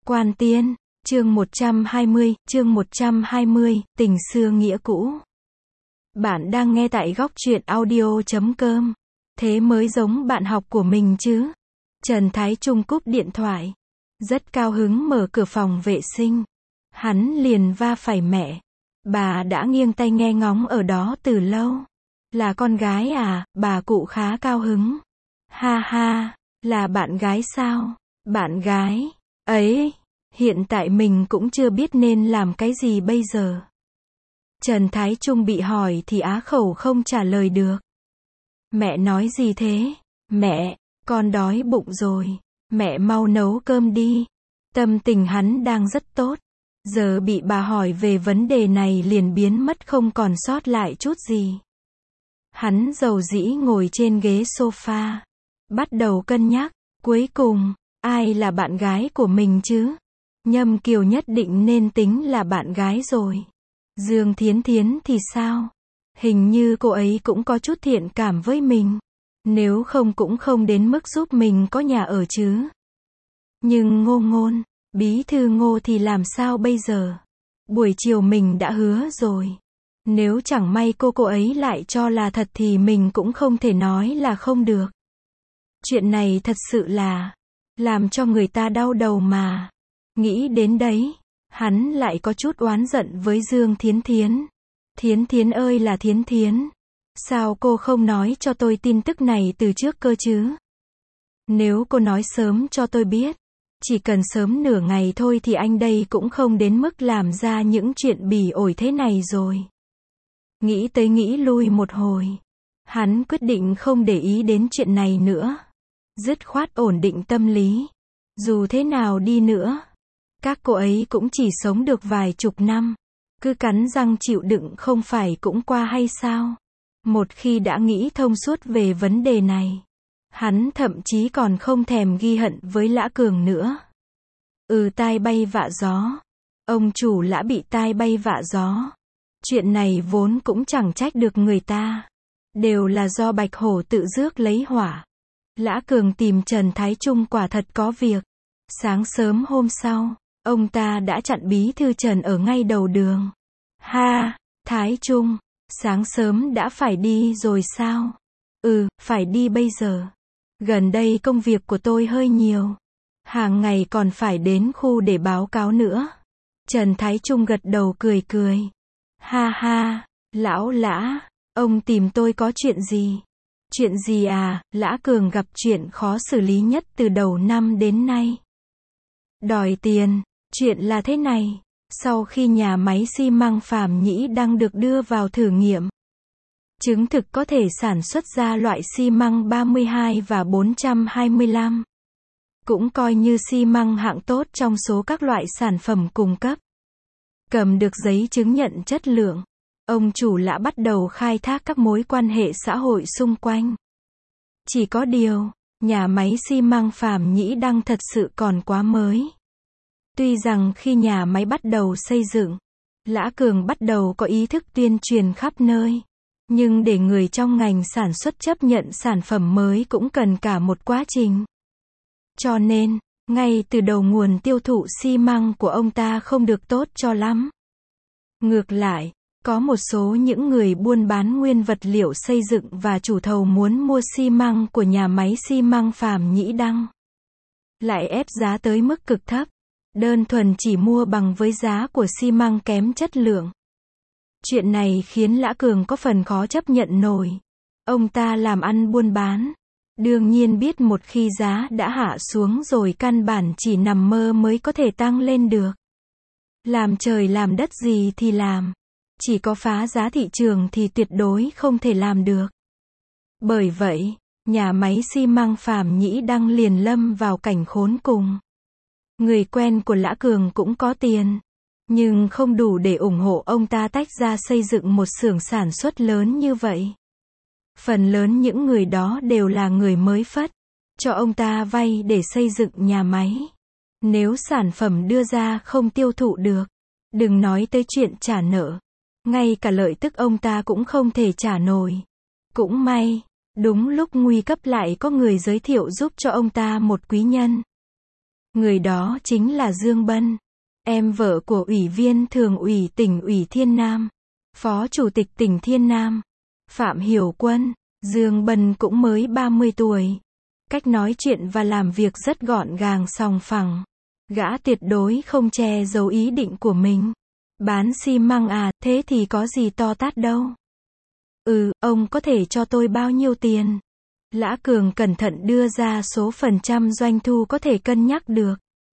Quan Tiên, chương 120, tình xưa nghĩa cũ. Bạn đang nghe tại góc truyện audio.com. Thế mới giống bạn học của mình chứ. Trần Thái Trung cúp điện thoại. Rất cao hứng mở cửa phòng vệ sinh. Hắn liền va phải mẹ. Bà đã nghiêng tai nghe ngóng ở đó từ lâu. Là con gái à, bà cụ khá cao hứng. Ha ha, là bạn gái sao? Bạn gái, ấy, hiện tại mình cũng chưa biết nên làm cái gì bây giờ. Trần Thái Trung bị hỏi thì á khẩu không trả lời được. Mẹ nói gì thế? Mẹ, con đói bụng rồi. Mẹ mau nấu cơm đi. Tâm tình hắn đang rất tốt. Giờ bị bà hỏi về vấn đề này liền biến mất không còn sót lại chút gì. Hắn dầu dĩ ngồi trên ghế sofa. Bắt đầu cân nhắc, cuối cùng, ai là bạn gái của mình chứ? Nhâm Kiều nhất định nên tính là bạn gái rồi. Dương Thiến Thiến thì sao? Hình như cô ấy cũng có chút thiện cảm với mình. Nếu không cũng không đến mức giúp mình có nhà ở chứ. Nhưng Ngô Ngôn, bí thư Ngô thì làm sao bây giờ? Buổi chiều mình đã hứa rồi. Nếu chẳng may cô ấy lại cho là thật thì mình cũng không thể nói là không được. Chuyện này thật sự là làm cho người ta đau đầu mà. Nghĩ đến đấy, hắn lại có chút oán giận với Dương Thiến Thiến. Thiến Thiến ơi là Thiến Thiến, sao cô không nói cho tôi tin tức này từ trước cơ chứ? Nếu cô nói sớm cho tôi biết, chỉ cần sớm nửa ngày thôi thì anh đây cũng không đến mức làm ra những chuyện bỉ ổi thế này rồi. Nghĩ tới nghĩ lui một hồi, hắn quyết định không để ý đến chuyện này nữa. Dứt khoát ổn định tâm lý. Dù thế nào đi nữa, các cô ấy cũng chỉ sống được vài chục năm. Cứ cắn răng chịu đựng không phải cũng qua hay sao? Một khi đã nghĩ thông suốt về vấn đề này, hắn thậm chí còn không thèm ghi hận với Lã Cường nữa. Tai bay vạ gió. Ông chủ Lã bị tai bay vạ gió. Chuyện này vốn cũng chẳng trách được người ta. Đều là do Bạch Hổ tự rước lấy hỏa. Lã Cường tìm Trần Thái Trung quả thật có việc. Sáng sớm hôm sau, ông ta đã chặn bí thư Trần ở ngay đầu đường. Ha, Thái Trung, sáng sớm đã phải đi rồi sao? Phải đi bây giờ. Gần đây công việc của tôi hơi nhiều. Hàng ngày còn phải đến khu để báo cáo nữa. Trần Thái Trung gật đầu cười cười. Ha ha, lão Lã, ông tìm tôi có chuyện gì? Chuyện gì à? Lã Cường gặp chuyện khó xử lý nhất từ đầu năm đến nay. Đòi tiền. Chuyện là thế này. Sau khi nhà máy xi măng Phàm Nhĩ đang được đưa vào thử nghiệm, chứng thực có thể sản xuất ra loại xi măng 32 và 425. Cũng coi như xi măng hạng tốt trong số các loại sản phẩm cung cấp. Cầm được giấy chứng nhận chất lượng, ông chủ Lã bắt đầu khai thác các mối quan hệ xã hội xung quanh. Chỉ có điều, nhà máy xi măng Phàm Nhĩ đang thật sự còn quá mới. Tuy rằng khi nhà máy bắt đầu xây dựng, Lã Cường bắt đầu có ý thức tuyên truyền khắp nơi. Nhưng để người trong ngành sản xuất chấp nhận sản phẩm mới cũng cần cả một quá trình. Cho nên, ngay từ đầu nguồn tiêu thụ xi măng của ông ta không được tốt cho lắm. Ngược lại, có một số những người buôn bán nguyên vật liệu xây dựng và chủ thầu muốn mua xi măng của nhà máy xi măng Phàm Nhĩ Đăng. Lại ép giá tới mức cực thấp. Đơn thuần chỉ mua bằng với giá của xi măng kém chất lượng. Chuyện này khiến Lã Cường có phần khó chấp nhận nổi. Ông ta làm ăn buôn bán. Đương nhiên biết một khi giá đã hạ xuống rồi căn bản chỉ nằm mơ mới có thể tăng lên được. Làm trời làm đất gì thì làm. Chỉ có phá giá thị trường thì tuyệt đối không thể làm được. Bởi vậy, nhà máy xi măng Phàm Nhĩ Đăng liền lâm vào cảnh khốn cùng. Người quen của Lã Cường cũng có tiền, nhưng không đủ để ủng hộ ông ta tách ra xây dựng một xưởng sản xuất lớn như vậy. Phần lớn những người đó đều là người mới phất, cho ông ta vay để xây dựng nhà máy. Nếu sản phẩm đưa ra không tiêu thụ được, đừng nói tới chuyện trả nợ. Ngay cả lợi tức ông ta cũng không thể trả nổi. Cũng may, đúng lúc nguy cấp lại có người giới thiệu giúp cho ông ta một quý nhân. Người đó chính là Dương Bân, em vợ của Ủy viên Thường ủy tỉnh ủy Thiên Nam, Phó Chủ tịch tỉnh Thiên Nam, Phạm Hiểu Quân. Dương Bân cũng mới 30 tuổi. Cách nói chuyện và làm việc rất gọn gàng sòng phẳng. Gã tuyệt đối không che giấu ý định của mình. Bán xi măng à, thế thì có gì to tát đâu. Ông có thể cho tôi bao nhiêu tiền? Lã Cường cẩn thận đưa ra số phần trăm doanh thu có thể cân nhắc được.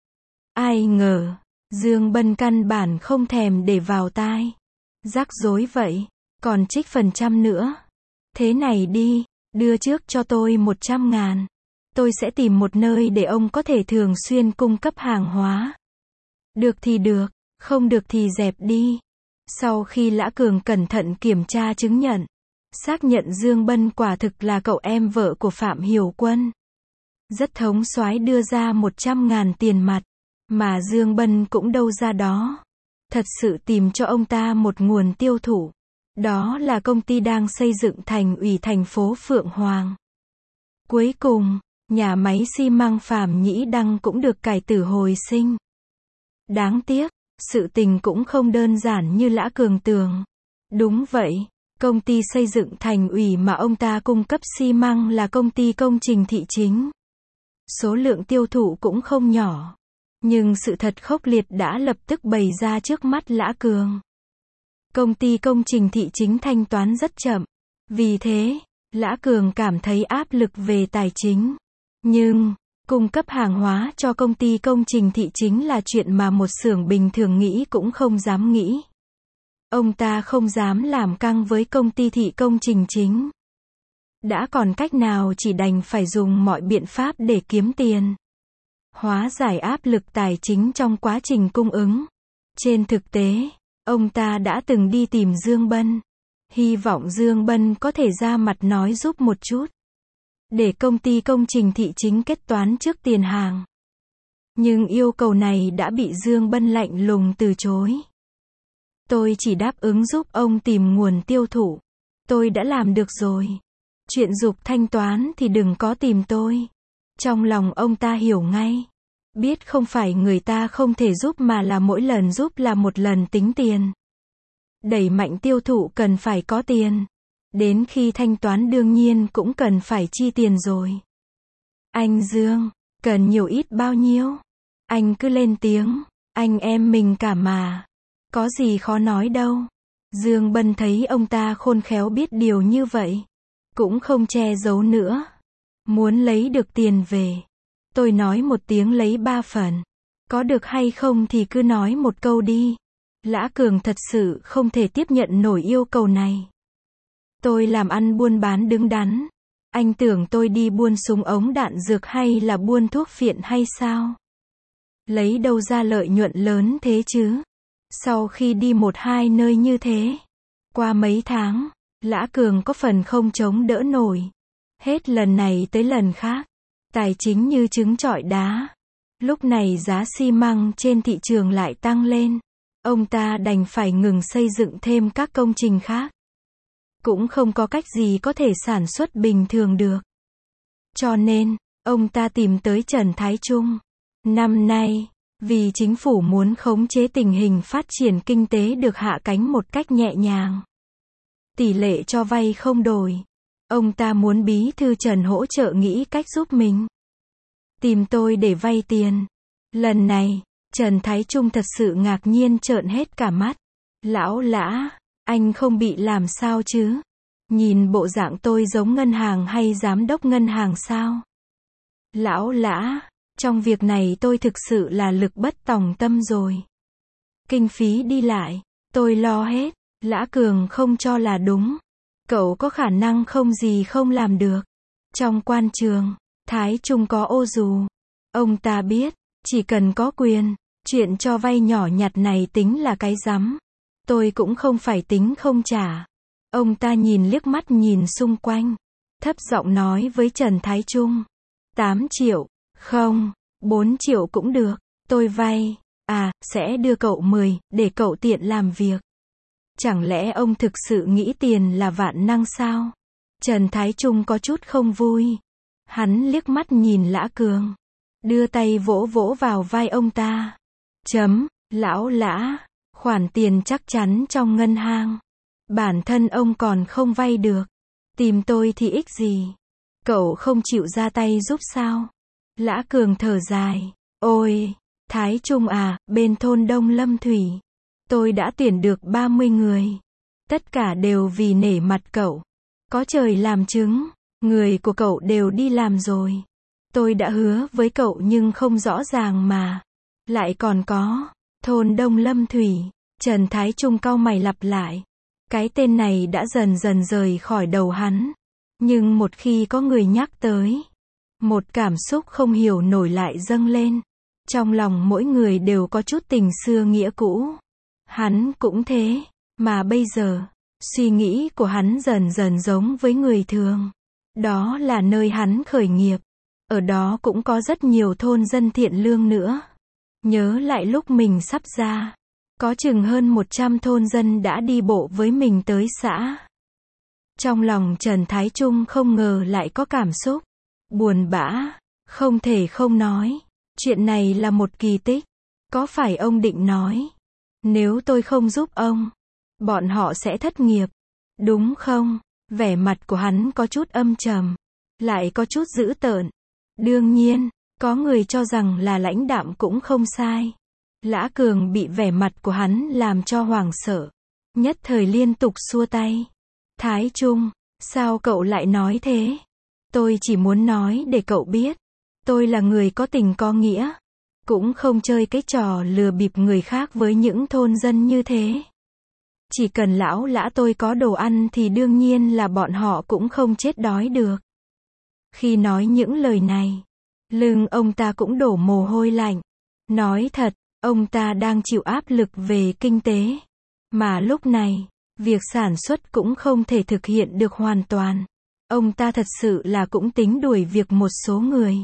Ai ngờ, Dương Bân căn bản không thèm để vào tai. Rắc rối vậy, còn trích phần trăm nữa. Thế này đi, đưa trước cho tôi 100.000. Tôi sẽ tìm một nơi để ông có thể thường xuyên cung cấp hàng hóa. Được thì được, không được thì dẹp đi. Sau khi Lã Cường cẩn thận kiểm tra chứng nhận, xác nhận Dương Bân quả thực là cậu em vợ của Phạm Hiểu Quân. Rất thống soái đưa ra 100.000 tiền mặt, mà Dương Bân cũng đâu ra đó. Thật sự tìm cho ông ta một nguồn tiêu thụ. Đó là công ty đang xây dựng thành ủy thành phố Phượng Hoàng. Cuối cùng, nhà máy xi măng Phạm Nhĩ Đăng cũng được cải tử hồi sinh. Đáng tiếc, sự tình cũng không đơn giản như Lã Cường tưởng. Đúng vậy, công ty xây dựng thành ủy mà ông ta cung cấp xi măng là công ty công trình thị chính. Số lượng tiêu thụ cũng không nhỏ. Nhưng sự thật khốc liệt đã lập tức bày ra trước mắt Lã Cường. Công ty công trình thị chính thanh toán rất chậm. Vì thế, Lã Cường cảm thấy áp lực về tài chính. Nhưng, cung cấp hàng hóa cho công ty công trình thị chính là chuyện mà một xưởng bình thường nghĩ cũng không dám nghĩ. Ông ta không dám làm căng với công ty thị công trình chính. Đã còn cách nào chỉ đành phải dùng mọi biện pháp để kiếm tiền. Hóa giải áp lực tài chính trong quá trình cung ứng. Trên thực tế, ông ta đã từng đi tìm Dương Bân. Hy vọng Dương Bân có thể ra mặt nói giúp một chút. Để công ty công trình thị chính kết toán trước tiền hàng. Nhưng yêu cầu này đã bị Dương Bân lạnh lùng từ chối. Tôi chỉ đáp ứng giúp ông tìm nguồn tiêu thụ. Tôi đã làm được rồi. Chuyện giục thanh toán thì đừng có tìm tôi. Trong lòng ông ta hiểu ngay. Biết không phải người ta không thể giúp mà là mỗi lần giúp là một lần tính tiền. Đẩy mạnh tiêu thụ cần phải có tiền. Đến khi thanh toán đương nhiên cũng cần phải chi tiền rồi. Anh Dương, cần nhiều ít bao nhiêu? Anh cứ lên tiếng, anh em mình cả mà. Có gì khó nói đâu. Dương Bân thấy ông ta khôn khéo biết điều như vậy. Cũng không che giấu nữa. Muốn lấy được tiền về. Tôi nói một tiếng lấy 3 phần. Có được hay không thì cứ nói một câu đi. Lã Cường thật sự không thể tiếp nhận nổi yêu cầu này. Tôi làm ăn buôn bán đứng đắn. Anh tưởng tôi đi buôn súng ống đạn dược hay là buôn thuốc phiện hay sao? Lấy đâu ra lợi nhuận lớn thế chứ? Sau khi đi 1-2 nơi như thế, qua mấy tháng, Lã Cường có phần không chống đỡ nổi. Hết lần này tới lần khác, tài chính như trứng trọi đá. Lúc này giá xi măng trên thị trường lại tăng lên. Ông ta đành phải ngừng xây dựng thêm các công trình khác. Cũng không có cách gì có thể sản xuất bình thường được. Cho nên, ông ta tìm tới Trần Thái Trung. Năm nay, vì chính phủ muốn khống chế tình hình phát triển kinh tế được hạ cánh một cách nhẹ nhàng. Tỷ lệ cho vay không đổi. Ông ta muốn bí thư Trần hỗ trợ nghĩ cách giúp mình. Tìm tôi để vay tiền. Lần này, Trần Thái Trung thật sự ngạc nhiên trợn hết cả mắt. Lão Lã, anh không bị làm sao chứ? Nhìn bộ dạng tôi giống ngân hàng hay giám đốc ngân hàng sao? Lão Lã, trong việc này tôi thực sự là lực bất tòng tâm rồi. Kinh phí đi lại, tôi lo hết. Lã Cường không cho là đúng. Cậu có khả năng không gì không làm được. Trong quan trường, Thái Trung có ô dù. Ông ta biết, chỉ cần có quyền, chuyện cho vay nhỏ nhặt này tính là cái rắm. Tôi cũng không phải tính không trả. Ông ta nhìn liếc mắt nhìn xung quanh. Thấp giọng nói với Trần Thái Trung. 8 triệu. Không, 4 triệu cũng được. Tôi vay. Sẽ đưa cậu 10, để cậu tiện làm việc. Chẳng lẽ ông thực sự nghĩ tiền là vạn năng sao? Trần Thái Trung có chút không vui. Hắn liếc mắt nhìn Lã Cường. đưa tay vỗ vỗ vào vai ông ta. Lão Lã, khoản tiền chắc chắn trong ngân hàng. Bản thân ông còn không vay được. Tìm tôi thì ích gì? Cậu không chịu ra tay giúp sao? Lã Cường thở dài. Ôi, Thái Trung à, bên thôn Đông Lâm Thủy. Tôi đã tuyển được 30 người. Tất cả đều vì nể mặt cậu. Có trời làm chứng, người của cậu đều đi làm rồi. Tôi đã hứa với cậu nhưng không rõ ràng mà. Lại còn có, thôn Đông Lâm Thủy. Trần Thái Trung cau mày lặp lại. Cái tên này đã dần dần rời khỏi đầu hắn. Nhưng một khi có người nhắc tới, một cảm xúc không hiểu nổi lại dâng lên. Trong lòng mỗi người đều có chút tình xưa nghĩa cũ. Hắn cũng thế, mà bây giờ, suy nghĩ của hắn dần dần giống với người thường. Đó là nơi hắn khởi nghiệp. Ở đó cũng có rất nhiều thôn dân thiện lương nữa. Nhớ lại lúc mình sắp ra, có chừng hơn 100 thôn dân đã đi bộ với mình tới xã. Trong lòng Trần Thái Trung không ngờ lại có cảm xúc buồn bã, không thể không nói. Chuyện này là một kỳ tích. Có phải ông định nói, nếu tôi không giúp ông, bọn họ sẽ thất nghiệp, đúng không? Vẻ mặt của hắn có chút âm trầm, lại có chút dữ tợn. Đương nhiên, có người cho rằng là lãnh đạm cũng không sai. Lã Cường bị vẻ mặt của hắn làm cho hoảng sợ, nhất thời liên tục xua tay. Thái Trung, sao cậu lại nói thế? Tôi chỉ muốn nói để cậu biết, tôi là người có tình có nghĩa, cũng không chơi cái trò lừa bịp người khác với những thôn dân như thế. Chỉ cần lão Lã tôi có đồ ăn thì đương nhiên là bọn họ cũng không chết đói được. Khi nói những lời này, lưng ông ta cũng đổ mồ hôi lạnh. Nói thật, ông ta đang chịu áp lực về kinh tế. Mà lúc này, việc sản xuất cũng không thể thực hiện được hoàn toàn. Ông ta thật sự là cũng tính đuổi việc một số người.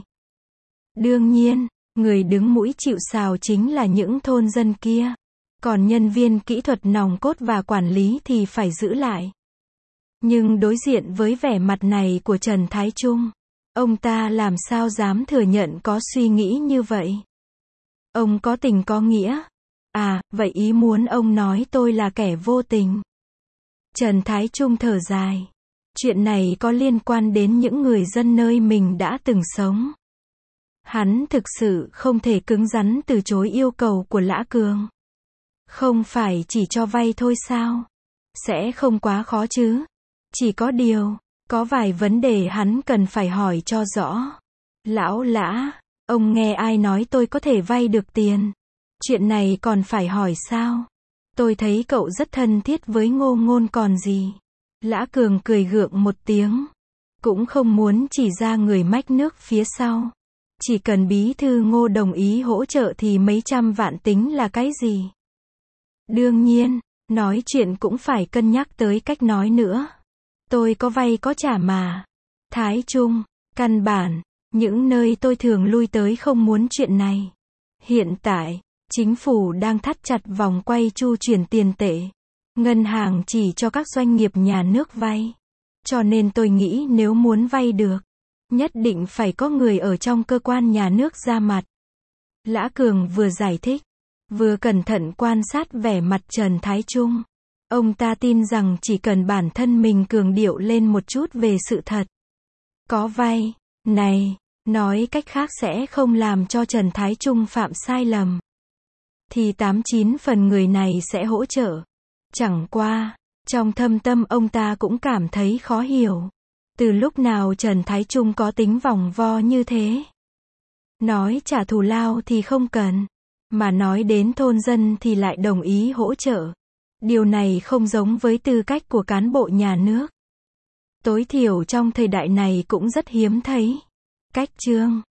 Đương nhiên, người đứng mũi chịu sào chính là những thôn dân kia. Còn nhân viên kỹ thuật nòng cốt và quản lý thì phải giữ lại. Nhưng đối diện với vẻ mặt này của Trần Thái Trung, ông ta làm sao dám thừa nhận có suy nghĩ như vậy? Ông có tình có nghĩa. À, vậy ý muốn ông nói tôi là kẻ vô tình. Trần Thái Trung thở dài. Chuyện này có liên quan đến những người dân nơi mình đã từng sống. Hắn thực sự không thể cứng rắn từ chối yêu cầu của Lã Cường. Không phải chỉ cho vay thôi sao? Sẽ không quá khó chứ? Chỉ có điều, có vài vấn đề hắn cần phải hỏi cho rõ. Lão Lã, ông nghe ai nói tôi có thể vay được tiền? Chuyện này còn phải hỏi sao? Tôi thấy cậu rất thân thiết với Ngô Ngôn còn gì. Lã Cường cười gượng một tiếng. Cũng không muốn chỉ ra người mách nước phía sau. Chỉ cần bí thư Ngô đồng ý hỗ trợ thì mấy trăm vạn tính là cái gì? Đương nhiên, nói chuyện cũng phải cân nhắc tới cách nói nữa. Tôi có vay có trả mà. Thái Trung, căn bản, những nơi tôi thường lui tới không muốn chuyện này. Hiện tại, chính phủ đang thắt chặt vòng quay chu chuyển tiền tệ. Ngân hàng chỉ cho các doanh nghiệp nhà nước vay. Cho nên tôi nghĩ nếu muốn vay được, nhất định phải có người ở trong cơ quan nhà nước ra mặt. Lã Cường vừa giải thích, vừa cẩn thận quan sát vẻ mặt Trần Thái Trung. Ông ta tin rằng chỉ cần bản thân mình cường điệu lên một chút về sự thật. Có vay, này, nói cách khác sẽ không làm cho Trần Thái Trung phạm sai lầm. Thì 89 phần người này sẽ hỗ trợ. Chẳng qua, trong thâm tâm ông ta cũng cảm thấy khó hiểu. Từ lúc nào Trần Thái Trung có tính vòng vo như thế? Nói trả thù lao thì không cần, mà nói đến thôn dân thì lại đồng ý hỗ trợ. Điều này không giống với tư cách của cán bộ nhà nước. Tối thiểu trong thời đại này cũng rất hiếm thấy. Cách chương